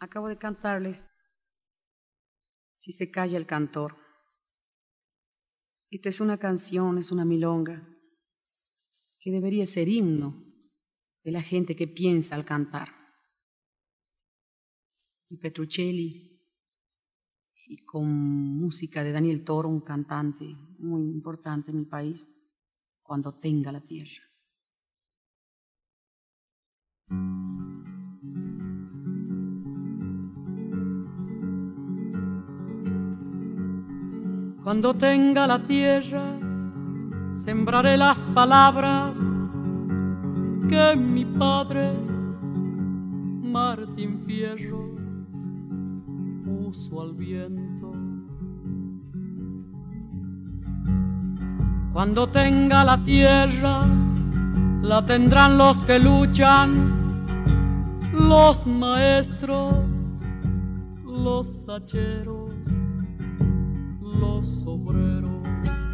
Acabo de cantarles Si se calla el cantor. Esta es una canción, es una milonga que debería ser himno de la gente que piensa al cantar. Y Petruccelli, y con música de Daniel Toro, un cantante muy importante en mi país, Cuando tenga la tierra. Cuando tenga la tierra, sembraré las palabras que mi padre, Martín Fierro, puso al viento. Cuando tenga la tierra, la tendrán los que luchan, los maestros, los hacheros, los obreros.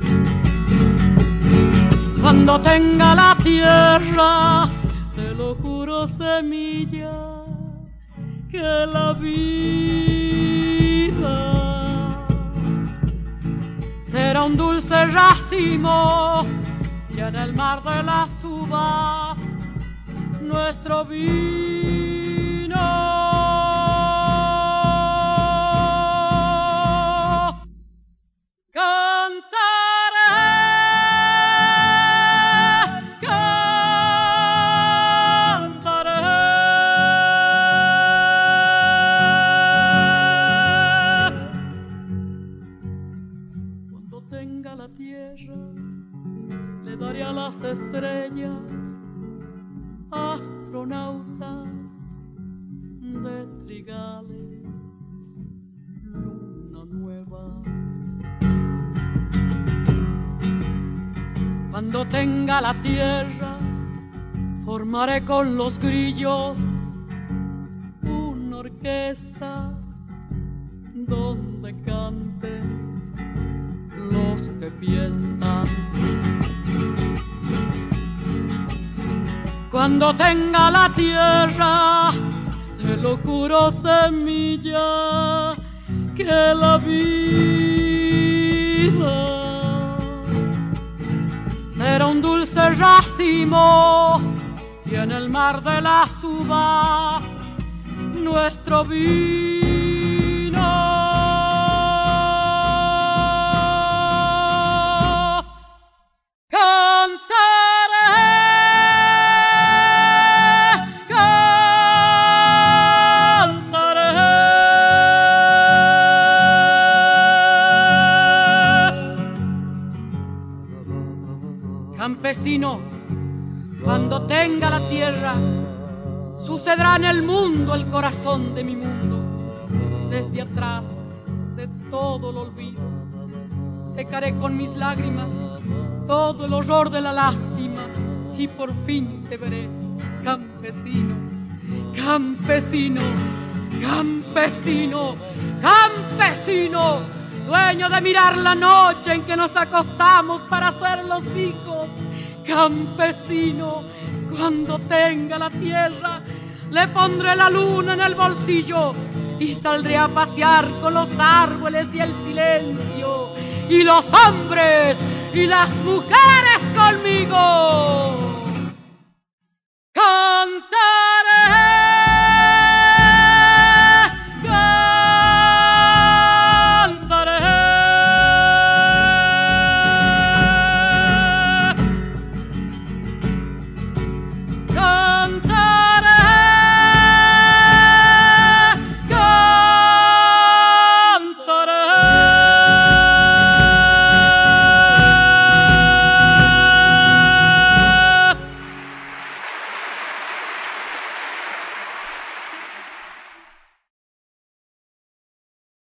Cuando tenga la tierra, te lo juro, semilla, que la vida será un dulce racimo y en el mar de las uvas nuestro vino. Estrellas, astronautas de trigales, luna nueva. Cuando tenga la tierra, formaré con los grillos una orquesta donde canten los que piensan. Cuando tenga la tierra, te lo juro, semilla, que la vida será un dulce racimo y en el mar de las uvas nuestro vino. Campesino, cuando tenga la tierra, sucederá en el mundo el corazón de mi mundo. Desde atrás de todo el olvido, secaré con mis lágrimas todo el horror de la lástima y por fin te veré, campesino, campesino, campesino, campesino, dueño de mirar la noche en que nos acostamos para ser los hijos. Campesino, cuando tenga la tierra, le pondré la luna en el bolsillo y saldré a pasear con los árboles y el silencio, y los hombres y las mujeres conmigo.